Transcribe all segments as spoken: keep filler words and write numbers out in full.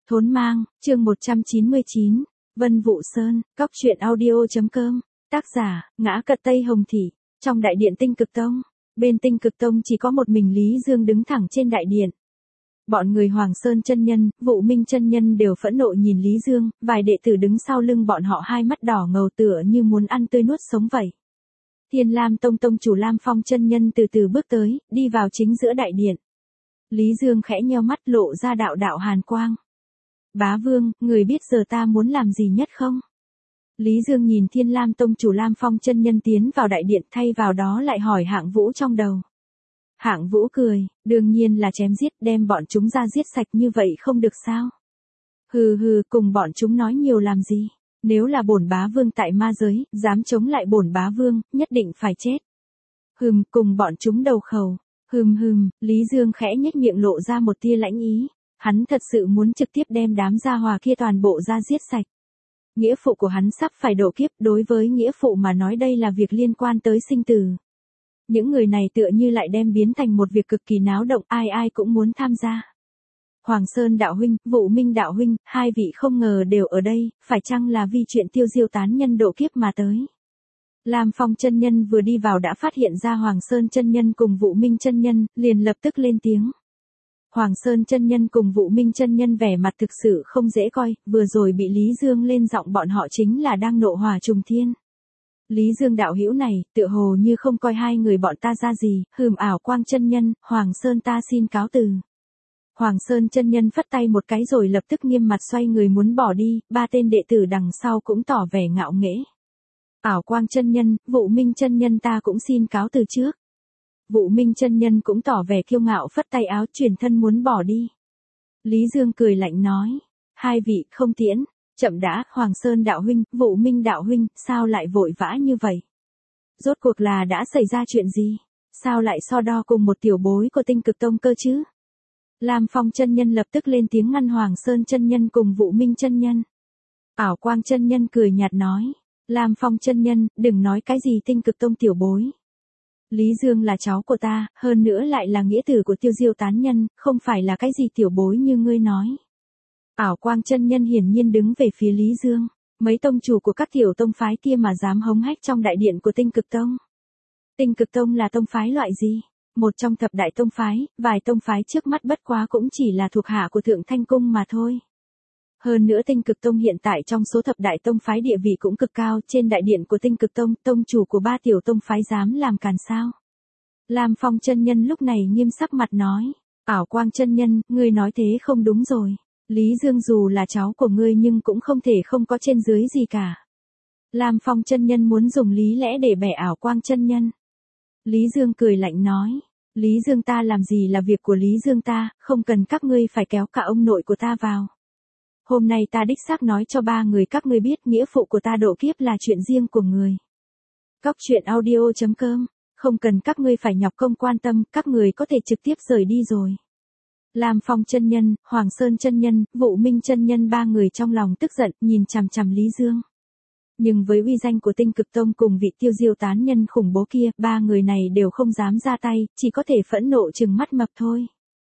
Thốn Mang, chương một trăm chín mươi chín, Vân Vũ Sơn, Cóc truyện audio.com, tác giả, Ngã Cật Tây Hồng Thị, trong đại điện Tinh Cực Tông, bên Tinh Cực Tông chỉ có một mình Lý Dương đứng thẳng trên đại điện. Bọn người Hoàng Sơn chân nhân, Vũ Minh chân nhân đều phẫn nộ nhìn Lý Dương, vài đệ tử đứng sau lưng bọn họ hai mắt đỏ ngầu tựa như muốn ăn tươi nuốt sống vậy. Thiên Lam Tông tông chủ Lam Phong chân nhân từ từ bước tới, đi vào chính giữa đại điện. Lý Dương khẽ nheo mắt lộ ra đạo đạo hàn quang. Bá Vương, người biết giờ ta muốn làm gì nhất không? Lý Dương nhìn Thiên Lam Tông chủ Lam Phong chân nhân tiến vào đại điện, thay vào đó lại hỏi Hạng Vũ trong đầu. Hạng Vũ cười, đương nhiên là chém giết, đem bọn chúng ra giết sạch như vậy không được sao? Hừ hừ, cùng bọn chúng nói nhiều làm gì? Nếu là bổn bá vương tại ma giới, dám chống lại bổn bá vương, nhất định phải chết. Hừm, cùng bọn chúng đầu khẩu. Hừm hừm, Lý Dương khẽ nhếch miệng lộ ra một tia lãnh ý. Hắn thật sự muốn trực tiếp đem đám gia hòa kia toàn bộ ra giết sạch. Nghĩa phụ của hắn sắp phải độ kiếp, đối với nghĩa phụ mà nói đây là việc liên quan tới sinh tử. Những người này tựa như lại đem biến thành một việc cực kỳ náo động, ai ai cũng muốn tham gia. Hoàng Sơn đạo huynh, Vũ Minh đạo huynh, hai vị không ngờ đều ở đây, phải chăng là vì chuyện tiêu diêu tán nhân độ kiếp mà tới. Lam Phong chân nhân vừa đi vào đã phát hiện ra Hoàng Sơn chân nhân cùng Vũ Minh chân nhân, liền lập tức lên tiếng. Hoàng Sơn chân nhân cùng Vũ Minh chân nhân vẻ mặt thực sự không dễ coi, vừa rồi bị Lý Dương lên giọng bọn họ chính là đang nộ hỏa trùng thiên. Lý Dương đạo hữu này, tựa hồ như không coi hai người bọn ta ra gì, hừm ảo quang chân nhân, Hoàng Sơn ta xin cáo từ. Hoàng Sơn chân nhân phất tay một cái rồi lập tức nghiêm mặt xoay người muốn bỏ đi, ba tên đệ tử đằng sau cũng tỏ vẻ ngạo nghễ. Ảo quang chân nhân, Vũ Minh chân nhân ta cũng xin cáo từ trước. Vũ Minh chân nhân cũng tỏ vẻ kiêu ngạo phất tay áo chuyển thân muốn bỏ đi. Lý Dương cười lạnh nói, hai vị không tiễn, chậm đã, Hoàng Sơn đạo huynh, Vũ Minh đạo huynh, sao lại vội vã như vậy? Rốt cuộc là đã xảy ra chuyện gì? Sao lại so đo cùng một tiểu bối của Tinh Cực Tông cơ chứ? Lam Phong chân nhân lập tức lên tiếng ngăn Hoàng Sơn chân nhân cùng Vũ Minh chân nhân. Ảo Quang chân nhân cười nhạt nói, Lam Phong chân nhân, đừng nói cái gì Tinh Cực Tông tiểu bối. Lý Dương là cháu của ta, hơn nữa lại là nghĩa tử của tiêu diêu tán nhân, không phải là cái gì tiểu bối như ngươi nói. Ảo Quang chân nhân hiển nhiên đứng về phía Lý Dương, mấy tông chủ của các tiểu tông phái kia mà dám hống hách trong đại điện của Tinh Cực Tông. Tinh Cực Tông là tông phái loại gì? Một trong thập đại tông phái, vài tông phái trước mắt bất quá cũng chỉ là thuộc hạ của Thượng Thanh Cung mà thôi. Hơn nữa Tinh Cực Tông hiện tại trong số thập đại tông phái địa vị cũng cực cao, trên đại điện của Tinh Cực Tông, tông chủ của ba tiểu tông phái dám làm càn sao? Lam Phong chân nhân lúc này nghiêm sắc mặt nói, Ảo Quang chân nhân, ngươi nói thế không đúng rồi. Lý Dương dù là cháu của ngươi nhưng cũng không thể không có trên dưới gì cả. Lam Phong chân nhân muốn dùng lý lẽ để bẻ Ảo Quang chân nhân. Lý Dương cười lạnh nói, Lý Dương ta làm gì là việc của Lý Dương ta, không cần các ngươi phải kéo cả ông nội của ta vào. Hôm nay ta đích xác nói cho ba người các ngươi biết nghĩa phụ của ta độ kiếp là chuyện riêng của người. Cóc truyện audio.com, không cần các ngươi phải nhọc công quan tâm, các người có thể trực tiếp rời đi rồi. Lam Phong chân nhân, Hoàng Sơn chân nhân, Vũ Minh chân nhân ba người trong lòng tức giận, nhìn chằm chằm Lý Dương. Nhưng với uy danh của Tinh Cực Tông cùng vị tiêu diêu tán nhân khủng bố kia, ba người này đều không dám ra tay, chỉ có thể phẫn nộ trừng mắt mập thôi.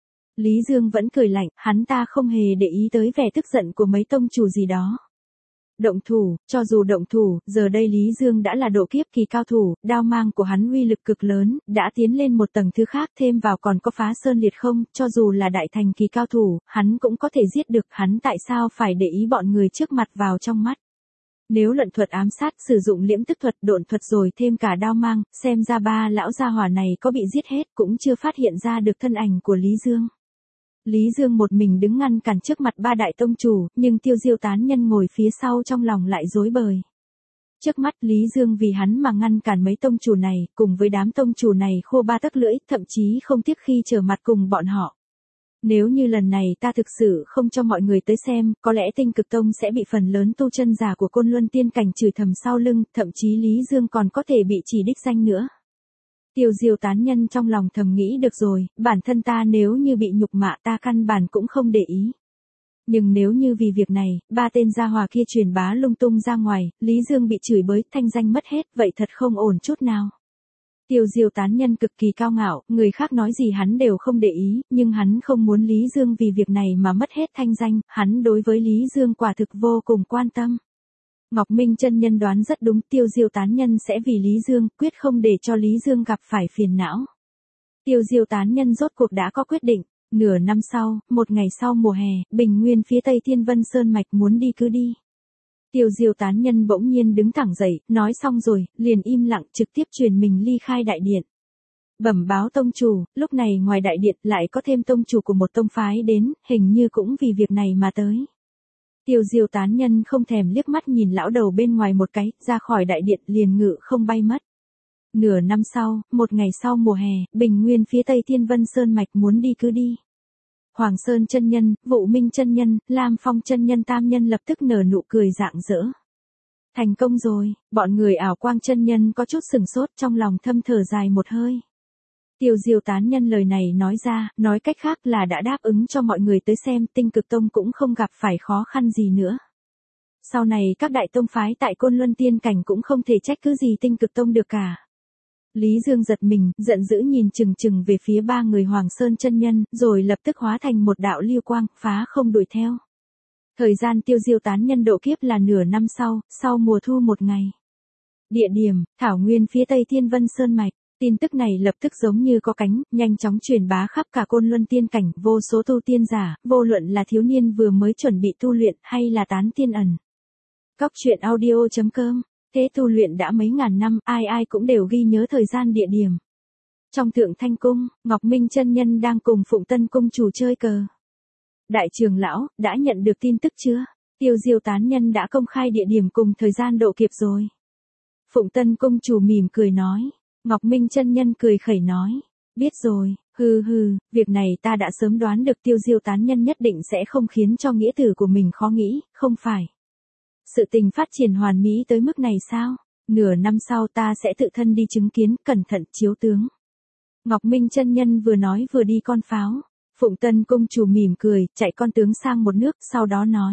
Lý Dương vẫn cười lạnh, hắn ta không hề để ý tới vẻ tức giận của mấy tông chủ gì đó. Động thủ, cho dù động thủ, giờ đây Lý Dương đã là độ kiếp kỳ cao thủ, đao mang của hắn uy lực cực lớn, đã tiến lên một tầng thứ khác, thêm vào còn có phá sơn liệt không, cho dù là đại thành kỳ cao thủ, hắn cũng có thể giết được, hắn tại sao phải để ý bọn người trước mặt vào trong mắt. Nếu luận thuật ám sát, sử dụng liễm tức thuật, độn thuật rồi thêm cả đao mang, xem ra ba lão gia hỏa này có bị giết hết cũng chưa phát hiện ra được thân ảnh của Lý Dương. Lý Dương một mình đứng ngăn cản trước mặt ba đại tông chủ, nhưng tiêu diêu tán nhân ngồi phía sau trong lòng lại rối bời. Trước mắt Lý Dương vì hắn mà ngăn cản mấy tông chủ này, cùng với đám tông chủ này khô ba tấc lưỡi, thậm chí không tiếc khi trở mặt cùng bọn họ. Nếu như lần này ta thực sự không cho mọi người tới xem, có lẽ Tinh Cực Tông sẽ bị phần lớn tu chân giả của Côn Luân Tiên Cảnh chửi thầm sau lưng, thậm chí Lý Dương còn có thể bị chỉ đích danh nữa. Tiêu diêu tán nhân trong lòng thầm nghĩ được rồi, bản thân ta nếu như bị nhục mạ ta căn bản cũng không để ý. Nhưng nếu như vì việc này, ba tên gia hòa kia truyền bá lung tung ra ngoài, Lý Dương bị chửi bới, thanh danh mất hết, vậy thật không ổn chút nào. Tiêu Diêu tán nhân cực kỳ cao ngạo, người khác nói gì hắn đều không để ý, nhưng hắn không muốn Lý Dương vì việc này mà mất hết thanh danh, hắn đối với Lý Dương quả thực vô cùng quan tâm. Ngọc Minh chân nhân đoán rất đúng, Tiêu Diêu tán nhân sẽ vì Lý Dương, quyết không để cho Lý Dương gặp phải phiền não. Tiêu Diêu tán nhân rốt cuộc đã có quyết định, nửa năm sau, một ngày sau mùa hè, bình nguyên phía tây Thiên Vân Sơn Mạch muốn đi cứ đi. Tiêu Diêu tán nhân bỗng nhiên đứng thẳng dậy, nói xong rồi, liền im lặng trực tiếp truyền mình ly khai đại điện. Bẩm báo tông chủ, lúc này ngoài đại điện lại có thêm tông chủ của một tông phái đến, hình như cũng vì việc này mà tới. Tiêu Diêu tán nhân không thèm liếc mắt nhìn lão đầu bên ngoài một cái, ra khỏi đại điện liền ngự không bay mất. Nửa năm sau, một ngày sau mùa hè, bình nguyên phía tây Thiên Vân Sơn Mạch muốn đi cứ đi. Hoàng Sơn chân nhân, Vũ Minh chân nhân, Lam Phong chân nhân tam nhân lập tức nở nụ cười rạng rỡ. Thành công rồi, bọn người ảo quang chân nhân có chút sừng sốt trong lòng thâm thở dài một hơi. Tiêu Diêu tán nhân lời này nói ra, nói cách khác là đã đáp ứng cho mọi người tới xem, Tinh Cực Tông cũng không gặp phải khó khăn gì nữa. Sau này các đại tông phái tại Côn Luân Tiên Cảnh cũng không thể trách cứ gì Tinh Cực Tông được cả. Lý Dương giật mình, giận dữ nhìn chừng chừng về phía ba người Hoàng Sơn chân nhân, rồi lập tức hóa thành một đạo lưu quang, phá không đuổi theo. Thời gian Tiêu Diêu tán nhân độ kiếp là nửa năm sau, sau mùa thu một ngày. Địa điểm, thảo nguyên phía tây Thiên Vân Sơn Mạch. Tin tức này lập tức giống như có cánh, nhanh chóng truyền bá khắp cả Côn Luân Tiên Cảnh, vô số tu tiên giả, vô luận là thiếu niên vừa mới chuẩn bị tu luyện hay là tán tiên ẩn. Cóc truyện audio chấm com. Thế tu luyện đã mấy ngàn năm, ai ai cũng đều ghi nhớ thời gian địa điểm. Trong Thượng Thanh Cung, Ngọc Minh chân nhân đang cùng Phụng Tân Cung chủ chơi cờ. Đại trưởng lão, đã nhận được tin tức chưa? Tiêu Diêu tán nhân đã công khai địa điểm cùng thời gian độ kiếp rồi. Phụng Tân Cung chủ mỉm cười nói. Ngọc Minh chân nhân cười khẩy nói. Biết rồi, hừ hừ, việc này ta đã sớm đoán được Tiêu Diêu tán nhân nhất định sẽ không khiến cho nghĩa tử của mình khó nghĩ, không phải. Sự tình phát triển hoàn mỹ tới mức này sao? Nửa năm sau ta sẽ tự thân đi chứng kiến, cẩn thận chiếu tướng. Ngọc Minh chân nhân vừa nói vừa đi con pháo. Phụng Tân Cung chủ mỉm cười, chạy con tướng sang một nước, sau đó nói.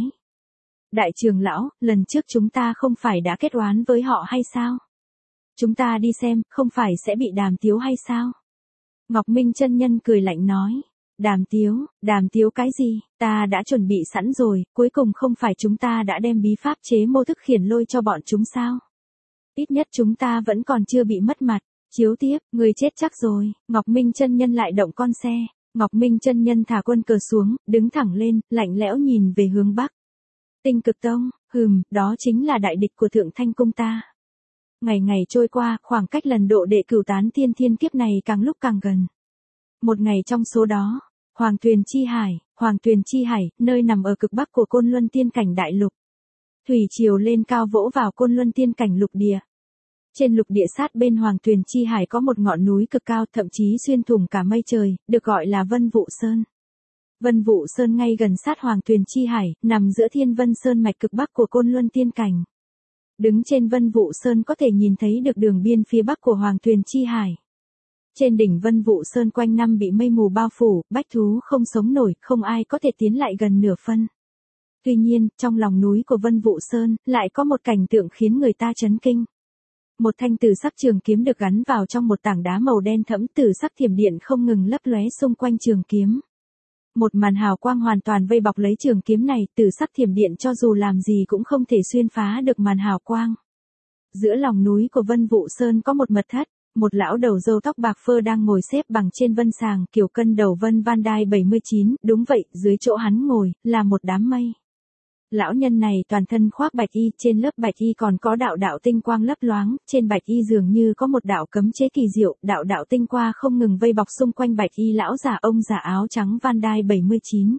Đại trưởng lão, lần trước chúng ta không phải đã kết oán với họ hay sao? Chúng ta đi xem, không phải sẽ bị đàm tiếu hay sao? Ngọc Minh chân nhân cười lạnh nói. Đàm tiếu, đàm tiếu cái gì, ta đã chuẩn bị sẵn rồi, cuối cùng không phải chúng ta đã đem bí pháp chế mô thức khiển lôi cho bọn chúng sao? Ít nhất chúng ta vẫn còn chưa bị mất mặt, chiếu tiếp, người chết chắc rồi, Ngọc Minh chân nhân lại động con xe, Ngọc Minh chân nhân thả quân cờ xuống, đứng thẳng lên, lạnh lẽo nhìn về hướng Bắc. Tinh Cực Tông, hừm, đó chính là đại địch của Thượng Thanh Cung ta. Ngày ngày trôi qua, khoảng cách lần độ đệ cửu tán tiên thiên kiếp này càng lúc càng gần. Một ngày trong số đó, Hoàng Tuyền Chi Hải, Hoàng Tuyền Chi Hải, nơi nằm ở cực bắc của Côn Luân Tiên Cảnh đại lục. Thủy triều lên cao vỗ vào Côn Luân Tiên Cảnh lục địa. Trên lục địa sát bên Hoàng Tuyền Chi Hải có một ngọn núi cực cao, thậm chí xuyên thủng cả mây trời, được gọi là Vân Vũ Sơn. Vân Vũ Sơn ngay gần sát Hoàng Tuyền Chi Hải, nằm giữa Thiên Vân Sơn mạch cực bắc của Côn Luân Tiên Cảnh. Đứng trên Vân Vũ Sơn có thể nhìn thấy được đường biên phía bắc của Hoàng Tuyền Chi Hải. Trên đỉnh Vân Vũ Sơn quanh năm bị mây mù bao phủ, bách thú không sống nổi, không ai có thể tiến lại gần nửa phân. Tuy nhiên, trong lòng núi của Vân Vũ Sơn, lại có một cảnh tượng khiến người ta chấn kinh. Một thanh tử sắc trường kiếm được gắn vào trong một tảng đá màu đen thẫm, tử sắc thiểm điện không ngừng lấp lóe xung quanh trường kiếm. Một màn hào quang hoàn toàn vây bọc lấy trường kiếm này, tử sắc thiểm điện cho dù làm gì cũng không thể xuyên phá được màn hào quang. Giữa lòng núi của Vân Vũ Sơn có một mật thất. Một lão đầu râu tóc bạc phơ đang ngồi xếp bằng trên vân sàng, kiểu cân đầu vân van đai bảy mươi chín, đúng vậy, dưới chỗ hắn ngồi, là một đám mây. Lão nhân này toàn thân khoác bạch y, trên lớp bạch y còn có đạo đạo tinh quang lấp loáng, trên bạch y dường như có một đạo cấm chế kỳ diệu, đạo đạo tinh qua không ngừng vây bọc xung quanh bạch y lão giả ông già áo trắng van đai bảy mươi chín.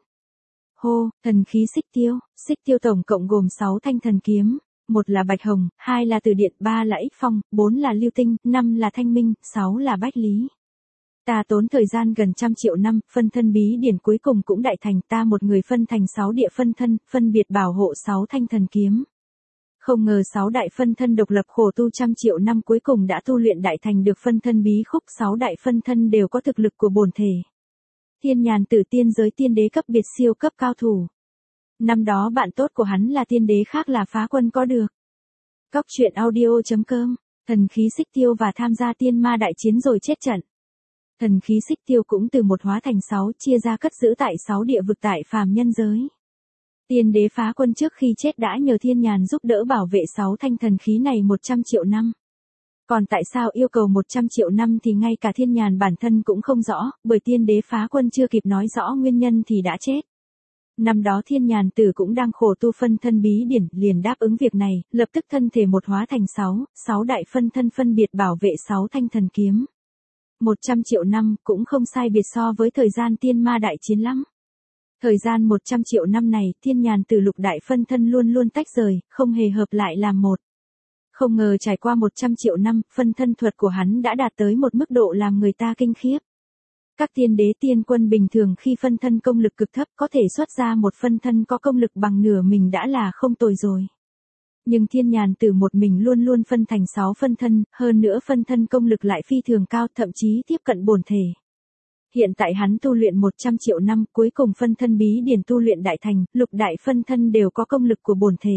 Hô, thần khí xích tiêu, xích tiêu tổng cộng gồm sáu thanh thần kiếm. Một là bạch hồng, hai là từ điện, ba là ích phong, bốn là lưu tinh, năm là thanh minh, sáu là bách lý. Ta tốn thời gian gần trăm triệu năm, phân thân bí điển cuối cùng cũng đại thành, ta một người phân thành sáu địa phân thân, phân biệt bảo hộ sáu thanh thần kiếm. Không ngờ sáu đại phân thân độc lập khổ tu trăm triệu năm cuối cùng đã tu luyện đại thành được phân thân bí khúc, sáu đại phân thân đều có thực lực của bổn thể. Thiên nhàn tử tiên giới tiên đế cấp biệt siêu cấp cao thủ. Năm đó bạn tốt của hắn là tiên đế khác là Phá Quân có được. Cóc truyện audio chấm com Thần khí xích tiêu và tham gia tiên ma đại chiến rồi chết trận. Thần khí xích tiêu cũng từ một hóa thành sáu, chia ra cất giữ tại sáu địa vực tại phàm nhân giới. Tiên đế phá quân trước khi chết đã nhờ thiên nhàn giúp đỡ bảo vệ sáu thanh thần khí này một trăm triệu năm. Còn tại sao yêu cầu một trăm triệu năm thì ngay cả thiên nhàn bản thân cũng không rõ, bởi tiên đế phá quân chưa kịp nói rõ nguyên nhân thì đã chết. Năm đó thiên nhàn tử cũng đang khổ tu phân thân bí điển, liền đáp ứng việc này, lập tức thân thể một hóa thành sáu, sáu đại phân thân phân biệt bảo vệ sáu thanh thần kiếm. một trăm triệu năm cũng không sai biệt so với thời gian tiên ma đại chiến lắm. Thời gian một trăm triệu năm này, thiên nhàn tử lục đại phân thân luôn luôn tách rời, không hề hợp lại làm một. Không ngờ trải qua một trăm triệu năm, phân thân thuật của hắn đã đạt tới một mức độ làm người ta kinh khiếp. Các tiên đế tiên quân bình thường khi phân thân công lực cực thấp có thể xuất ra một phân thân có công lực bằng nửa mình đã là không tồi rồi. Nhưng thiên nhàn tử một mình luôn luôn phân thành sáu phân thân, hơn nữa phân thân công lực lại phi thường cao, thậm chí tiếp cận bổn thể. Hiện tại hắn tu luyện một trăm triệu năm, cuối cùng phân thân bí điển tu luyện đại thành, lục đại phân thân đều có công lực của bổn thể.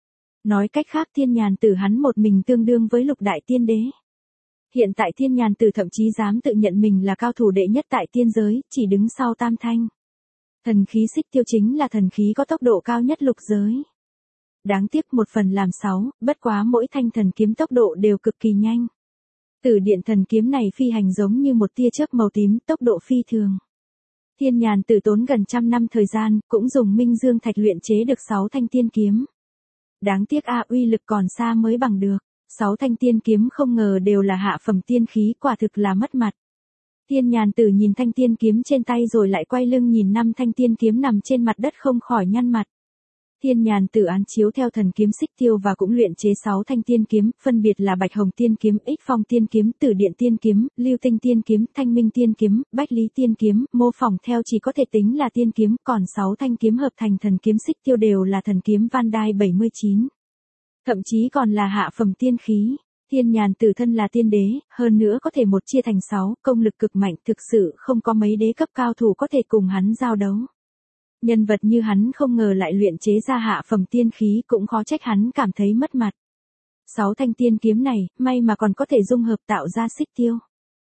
Nói cách khác thiên nhàn tử hắn một mình tương đương với lục đại tiên đế. Hiện tại thiên nhàn tử thậm chí dám tự nhận mình là cao thủ đệ nhất tại tiên giới, chỉ đứng sau tam thanh. Thần khí xích tiêu chính là thần khí có tốc độ cao nhất lục giới. Đáng tiếc một phần làm sáu, bất quá mỗi thanh thần kiếm tốc độ đều cực kỳ nhanh. Tử điện thần kiếm này phi hành giống như một tia chớp màu tím, tốc độ phi thường. Thiên nhàn tử tốn gần trăm năm thời gian, cũng dùng minh dương thạch luyện chế được sáu thanh tiên kiếm. Đáng tiếc a uy lực còn xa mới bằng được. Sáu thanh tiên kiếm không ngờ đều là hạ phẩm tiên khí, quả thực là mất mặt. Thiên nhàn tử nhìn thanh tiên kiếm trên tay rồi lại quay lưng nhìn năm thanh tiên kiếm nằm trên mặt đất không khỏi nhăn mặt. Thiên nhàn tử án chiếu theo thần kiếm xích tiêu và cũng luyện chế sáu thanh tiên kiếm, phân biệt là bạch hồng tiên kiếm, ích phong tiên kiếm, tử điện tiên kiếm, lưu tinh tiên kiếm, thanh minh tiên kiếm, bách lý tiên kiếm, mô phỏng theo chỉ có thể tính là tiên kiếm, còn sáu thanh kiếm hợp thành thần kiếm xích tiêu đều là thần kiếm Van Đai bảy mươi chín. Thậm chí còn là hạ phẩm tiên khí. Thiên nhàn tử thân là tiên đế, hơn nữa có thể một chia thành sáu, công lực cực mạnh, thực sự không có mấy đế cấp cao thủ có thể cùng hắn giao đấu. Nhân vật như hắn không ngờ lại luyện chế ra hạ phẩm tiên khí, cũng khó trách hắn cảm thấy mất mặt. Sáu thanh tiên kiếm này, may mà còn có thể dung hợp tạo ra xích tiêu.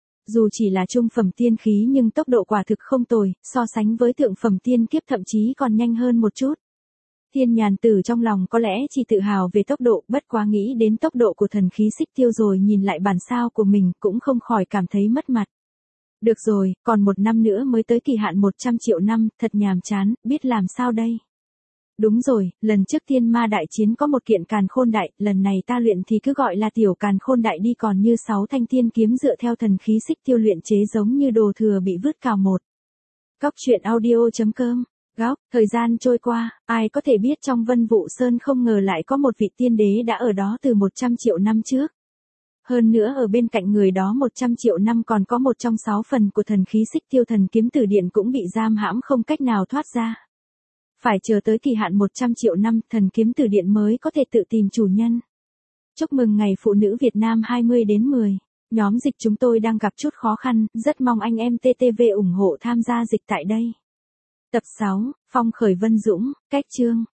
Dù chỉ là trung phẩm tiên khí nhưng tốc độ quả thực không tồi, so sánh với thượng phẩm tiên kiếp thậm chí còn nhanh hơn một chút. Thiên nhàn tử trong lòng có lẽ chỉ tự hào về tốc độ, bất quá nghĩ đến tốc độ của thần khí xích tiêu rồi nhìn lại bản sao của mình cũng không khỏi cảm thấy mất mặt. Được rồi, còn một năm nữa mới tới kỳ hạn một trăm triệu năm, thật nhàm chán, biết làm sao đây. Đúng rồi, lần trước tiên ma đại chiến có một kiện càn khôn đại, lần này ta luyện thì cứ gọi là tiểu càn khôn đại đi, còn như sáu thanh tiên kiếm dựa theo thần khí xích tiêu luyện chế giống như đồ thừa bị vứt cào một. Cóc truyện audio chấm com. Góc, thời gian trôi qua, ai có thể biết trong Vân Vũ Sơn không ngờ lại có một vị tiên đế đã ở đó từ một trăm triệu năm trước. Hơn nữa ở bên cạnh người đó một trăm triệu năm còn có một trong sáu phần của thần khí xích tiêu thần kiếm tử điện cũng bị giam hãm không cách nào thoát ra. Phải chờ tới kỳ hạn một trăm triệu năm thần kiếm tử điện mới có thể tự tìm chủ nhân. Chúc mừng Ngày Phụ nữ Việt Nam hai mươi đến mười. Nhóm dịch chúng tôi đang gặp chút khó khăn, rất mong anh em tê tê vê ủng hộ tham gia dịch tại đây. Tập sáu, Phong khởi Vân Dũng, cách chương.